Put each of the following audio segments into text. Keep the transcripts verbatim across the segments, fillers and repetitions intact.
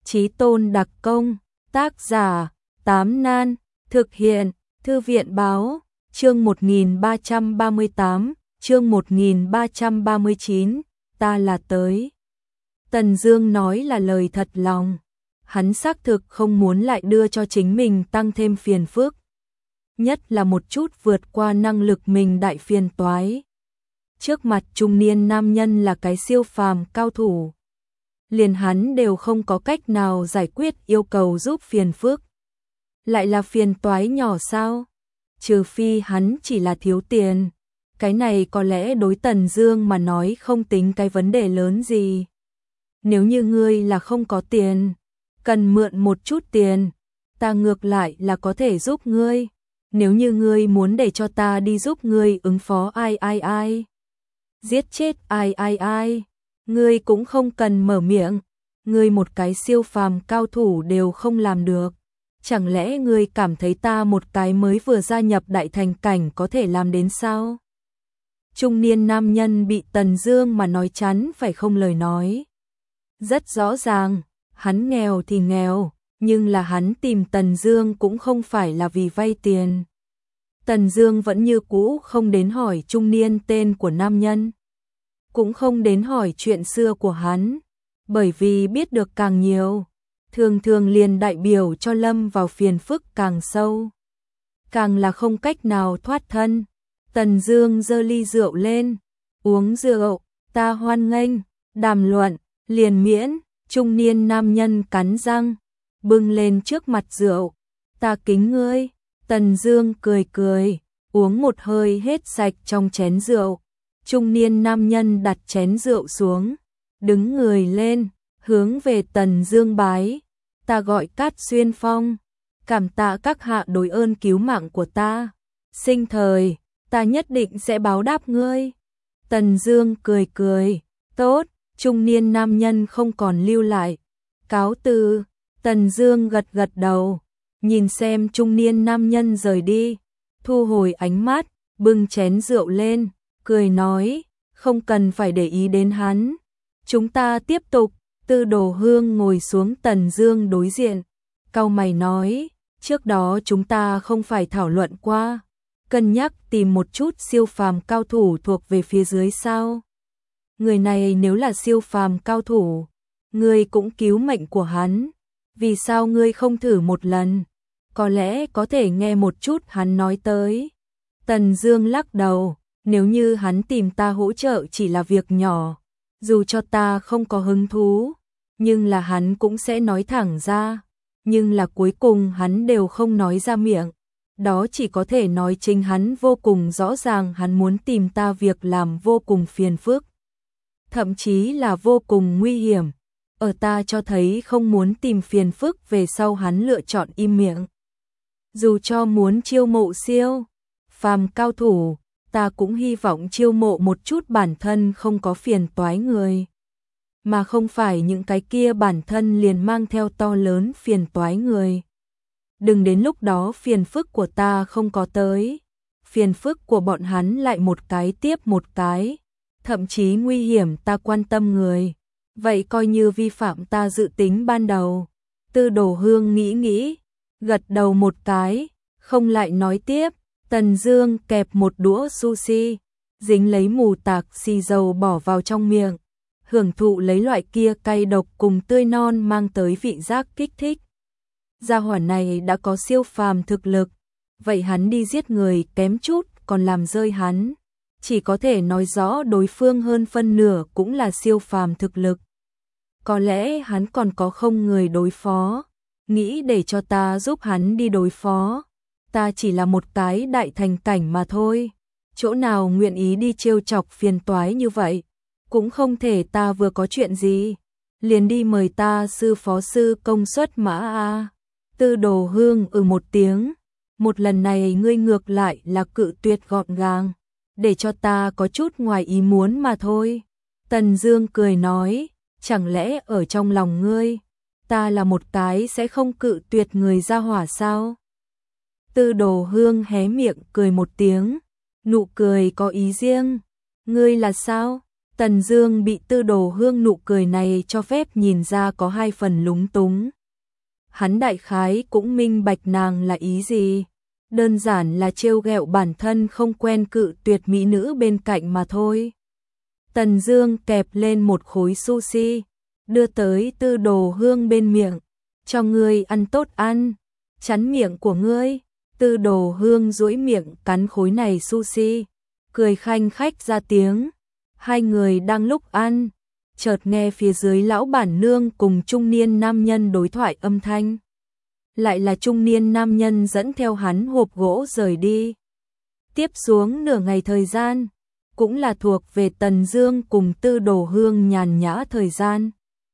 Chí tôn đặc công, tác giả, Tám Nan, thực hiện, Thư viện báo, chương một nghìn ba trăm ba mươi tám, chương một nghìn ba trăm ba mươi chín, ta là tới. Tần Dương nói là lời thật lòng, hắn xác thực không muốn lại đưa cho chính mình tăng thêm phiền phức. Nhất là một chút vượt qua năng lực mình đại phiền toái. Trước mặt trung niên nam nhân là cái siêu phàm cao thủ. Liền hắn đều không có cách nào giải quyết yêu cầu giúp phiền phức. Lại là phiền toái nhỏ sao? Trừ phi hắn chỉ là thiếu tiền. Cái này có lẽ đối Tần Dương mà nói không tính cái vấn đề lớn gì. Nếu như ngươi là không có tiền, cần mượn một chút tiền, ta ngược lại là có thể giúp ngươi. Nếu như ngươi muốn để cho ta đi giúp ngươi ứng phó ai ai ai, giết chết ai ai ai, ngươi cũng không cần mở miệng. Ngươi một cái siêu phàm cao thủ đều không làm được. Chẳng lẽ ngươi cảm thấy ta một cái mới vừa gia nhập đại thành cảnh có thể làm đến sao? Trung niên nam nhân bị Tần Dương mà nói chắn phải không lời nói. Rất rõ ràng, hắn nghèo thì nghèo, nhưng là hắn tìm Tần Dương cũng không phải là vì vay tiền. Tần Dương vẫn như cũ không đến hỏi trung niên tên của nam nhân, cũng không đến hỏi chuyện xưa của hắn, bởi vì biết được càng nhiều, thường thường liền đại biểu cho lâm vào phiền phức càng sâu, càng là không cách nào thoát thân. Tần Dương giơ ly rượu lên, uống rượu, ta hoan nghênh, đàm luận, liền miễn. Trung niên nam nhân cắn răng, bưng lên trước mặt rượu, ta kính ngươi. Tần Dương cười cười, uống một hơi hết sạch trong chén rượu. Trung niên nam nhân đặt chén rượu xuống, đứng người lên, hướng về Tần Dương bái, ta gọi Cát Xuyên Phong, cảm tạ các hạ đối ơn cứu mạng của ta, sinh thời ta nhất định sẽ báo đáp ngươi. Tần Dương cười cười, tốt. Trung niên nam nhân không còn lưu lại, cáo từ. Tần Dương gật gật đầu, nhìn xem trung niên nam nhân rời đi, thu hồi ánh mắt, bưng chén rượu lên, cười nói, không cần phải để ý đến hắn, chúng ta tiếp tục. Tư Đồ Hương ngồi xuống Tần Dương đối diện, cau mày nói, trước đó chúng ta không phải thảo luận qua, cân nhắc tìm một chút siêu phàm cao thủ thuộc về phía dưới sao? Người này nếu là siêu phàm cao thủ, ngươi cũng cứu mệnh của hắn, vì sao ngươi không thử một lần? Có lẽ có thể nghe một chút hắn nói tới. Tần Dương lắc đầu, nếu như hắn tìm ta hỗ trợ chỉ là việc nhỏ, dù cho ta không có hứng thú, nhưng là hắn cũng sẽ nói thẳng ra, nhưng là cuối cùng hắn đều không nói ra miệng. Đó chỉ có thể nói chính hắn vô cùng rõ ràng hắn muốn tìm ta việc làm vô cùng phiền phức, thậm chí là vô cùng nguy hiểm. Ở ta cho thấy không muốn tìm phiền phức về sau hắn lựa chọn im miệng. Dù cho muốn chiêu mộ siêu phàm cao thủ, ta cũng hy vọng chiêu mộ một chút bản thân không có phiền toái người, mà không phải những cái kia bản thân liền mang theo to lớn phiền toái người. Đừng đến lúc đó phiền phức của ta không có tới, phiền phức của bọn hắn lại một cái tiếp một cái, thậm chí nguy hiểm ta quan tâm người, vậy coi như vi phạm ta dự tính ban đầu. Tư Đồ Hương nghĩ nghĩ, gật đầu một cái, không lại nói tiếp. Tần Dương kẹp một đũa sushi, dính lấy mù tạc xì dầu bỏ vào trong miệng, hưởng thụ lấy loại kia cay độc cùng tươi non mang tới vị giác kích thích. Gia hỏa này đã có siêu phàm thực lực, vậy hắn đi giết người kém chút còn làm rơi hắn, chỉ có thể nói rõ đối phương hơn phân nửa cũng là siêu phàm thực lực. Có lẽ hắn còn có không người đối phó, nghĩ để cho ta giúp hắn đi đối phó. Ta chỉ là một cái đại thành cảnh mà thôi, chỗ nào nguyện ý đi trêu chọc phiền toái như vậy, cũng không thể ta vừa có chuyện gì, liền đi mời ta sư phó sư công xuất mã a. Tư Đồ Hương ừ một tiếng, một lần này ngươi ngược lại là cự tuyệt gọn gàng, để cho ta có chút ngoài ý muốn mà thôi. Tần Dương cười nói, chẳng lẽ ở trong lòng ngươi, ta là một cái sẽ không cự tuyệt người ra hỏa sao? Tư Đồ Hương hé miệng cười một tiếng, nụ cười có ý riêng. Ngươi là sao? Tần Dương bị Tư Đồ Hương nụ cười này cho phép nhìn ra có hai phần lúng túng. Hắn đại khái cũng minh bạch nàng là ý gì, đơn giản là trêu ghẹo bản thân không quen cự tuyệt mỹ nữ bên cạnh mà thôi. Tần Dương kẹp lên một khối sushi, đưa tới Tư Đồ Hương bên miệng, cho ngươi ăn tốt ăn, chắn miệng của ngươi. Tư Đồ Hương duỗi miệng cắn khối này sushi, cười khanh khách ra tiếng. Hai người đang lúc ăn, chợt nghe phía dưới lão bản nương cùng trung niên nam nhân đối thoại âm thanh. Lại là trung niên nam nhân dẫn theo hắn hộp gỗ rời đi. Tiếp xuống nửa ngày thời gian, cũng là thuộc về Tần Dương cùng Tư Đồ Hương nhàn nhã thời gian.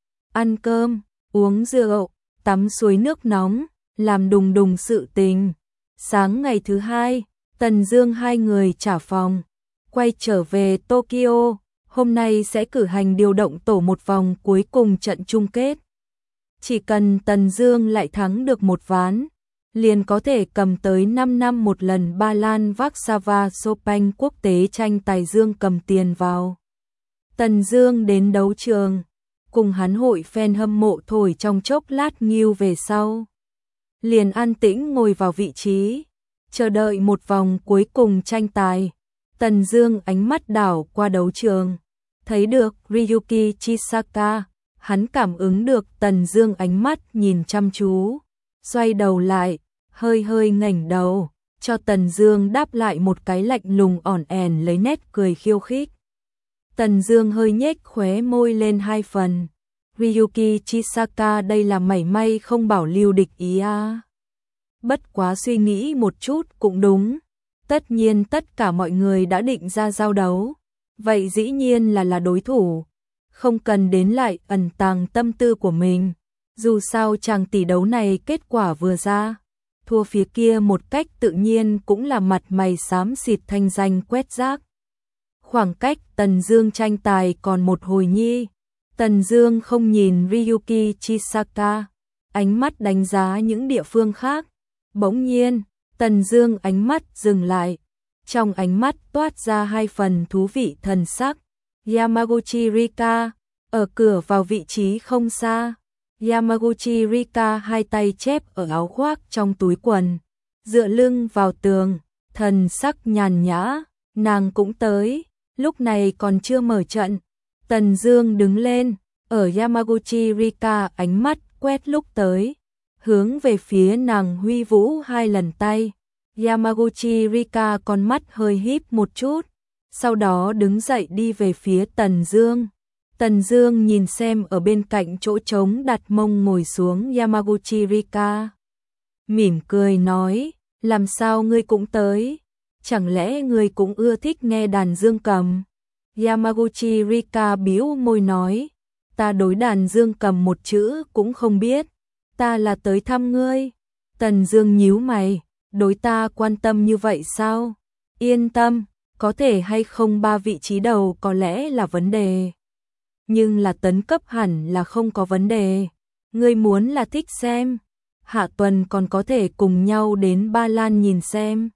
Ăn cơm, uống rượu, tắm suối nước nóng, làm đùng đùng sự tình. Sáng ngày thứ hai, Tần Dương hai người trả phòng, quay trở về Tokyo. Hôm nay sẽ cử hành điều động tổ một vòng cuối cùng trận chung kết. Chỉ cần Tần Dương lại thắng được một ván, liền có thể cầm tới năm năm một lần Ba Lan Warsaw Chopin quốc tế tranh tài dương cầm tiền vào. Tần Dương đến đấu trường, cùng hắn hội fan hâm mộ thổi trong chốc lát nghiêu về sau. Liền an tĩnh ngồi vào vị trí, chờ đợi một vòng cuối cùng tranh tài. Tần Dương ánh mắt đảo qua đấu trường, thấy được Ryuki Chisaka, hắn cảm ứng được Tần Dương ánh mắt nhìn chăm chú, xoay đầu lại, hơi hơi ngẩng đầu, cho Tần Dương đáp lại một cái lạnh lùng ỏn ẻn lấy nét cười khiêu khích. Tần Dương hơi nhếch khóe môi lên hai phần. Ryuki Chisaka đây là mảy may không bảo lưu địch ý à. Bất quá suy nghĩ một chút cũng đúng. Tất nhiên tất cả mọi người đã định ra giao đấu. Vậy dĩ nhiên là là đối thủ. Không cần đến lại ẩn tàng tâm tư của mình. Dù sao chàng tỷ đấu này kết quả vừa ra, thua phía kia một cách tự nhiên cũng là mặt mày xám xịt thanh danh quét rác. Khoảng cách Tần Dương tranh tài còn một hồi nhi. Tần Dương không nhìn Ryuki Chisaka, ánh mắt đánh giá những địa phương khác. Bỗng nhiên, Tần Dương ánh mắt dừng lại, trong ánh mắt toát ra hai phần thú vị thần sắc. Yamaguchi Rika, ở cửa vào vị trí không xa. Yamaguchi Rika hai tay chép ở áo khoác trong túi quần, dựa lưng vào tường, thần sắc nhàn nhã. Nàng cũng tới, lúc này còn chưa mở trận. Tần Dương đứng lên, ở Yamaguchi Rika ánh mắt quét lúc tới, hướng về phía nàng huy vũ hai lần tay. Yamaguchi Rika con mắt hơi híp một chút, sau đó đứng dậy đi về phía Tần Dương. Tần Dương nhìn xem ở bên cạnh chỗ trống đặt mông ngồi xuống Yamaguchi Rika, mỉm cười nói, làm sao ngươi cũng tới, chẳng lẽ ngươi cũng ưa thích nghe đàn dương cầm? Yamaguchi Rika bĩu môi nói, ta đối đàn dương cầm một chữ cũng không biết, ta là tới thăm ngươi. Tần Dương nhíu mày, đối ta quan tâm như vậy sao? Yên tâm, có thể hay không ba vị trí đầu có lẽ là vấn đề, nhưng là tấn cấp hẳn là không có vấn đề. Ngươi muốn là thích xem, hạ tuần còn có thể cùng nhau đến Ba Lan nhìn xem.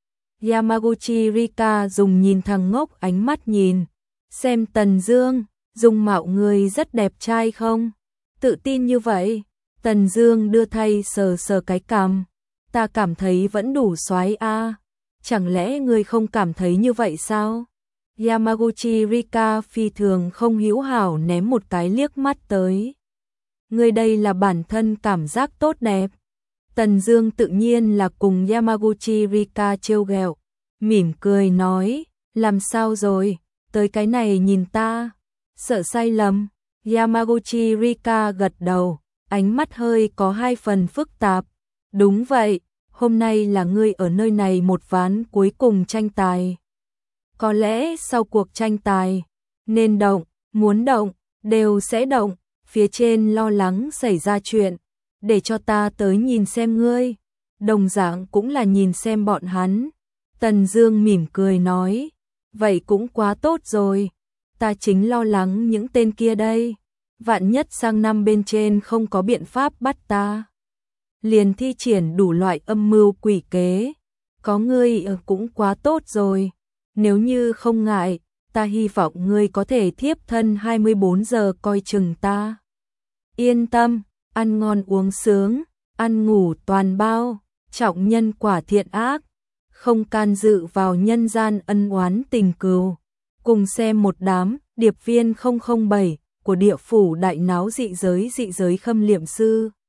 Yamaguchi Rika dùng nhìn thằng ngốc ánh mắt nhìn, xem Tần Dương, dung mạo ngươi rất đẹp trai không? Tự tin như vậy? Tần Dương đưa tay sờ sờ cái cằm, ta cảm thấy vẫn đủ soái a. Chẳng lẽ ngươi không cảm thấy như vậy sao? Yamaguchi Rika phi thường không hữu hảo ném một cái liếc mắt tới. Ngươi đây là bản thân cảm giác tốt đẹp. Tần Dương tự nhiên là cùng Yamaguchi Rika trêu ghẹo, mỉm cười nói, làm sao rồi, tới cái này nhìn ta, sợ sai lầm. Yamaguchi Rika gật đầu, ánh mắt hơi có hai phần phức tạp. Đúng vậy, hôm nay là ngươi ở nơi này một ván cuối cùng tranh tài. Có lẽ sau cuộc tranh tài, nên động, muốn động, đều sẽ động. Phía trên lo lắng xảy ra chuyện, để cho ta tới nhìn xem ngươi. Đồng dạng cũng là nhìn xem bọn hắn. Tần Dương mỉm cười nói, vậy cũng quá tốt rồi. Ta chính lo lắng những tên kia đây. Vạn nhất sang năm bên trên không có biện pháp bắt ta, liền thi triển đủ loại âm mưu quỷ kế. Có ngươi ở cũng quá tốt rồi. Nếu như không ngại, ta hy vọng ngươi có thể thiếp thân hai mươi bốn giờ coi chừng ta. Yên tâm, ăn ngon uống sướng, ăn ngủ toàn bao, trọng nhân quả thiện ác, không can dự vào nhân gian ân oán tình cừu. Cùng xem một đám điệp viên không không bảy của địa phủ đại náo dị giới dị giới khâm liệm sư.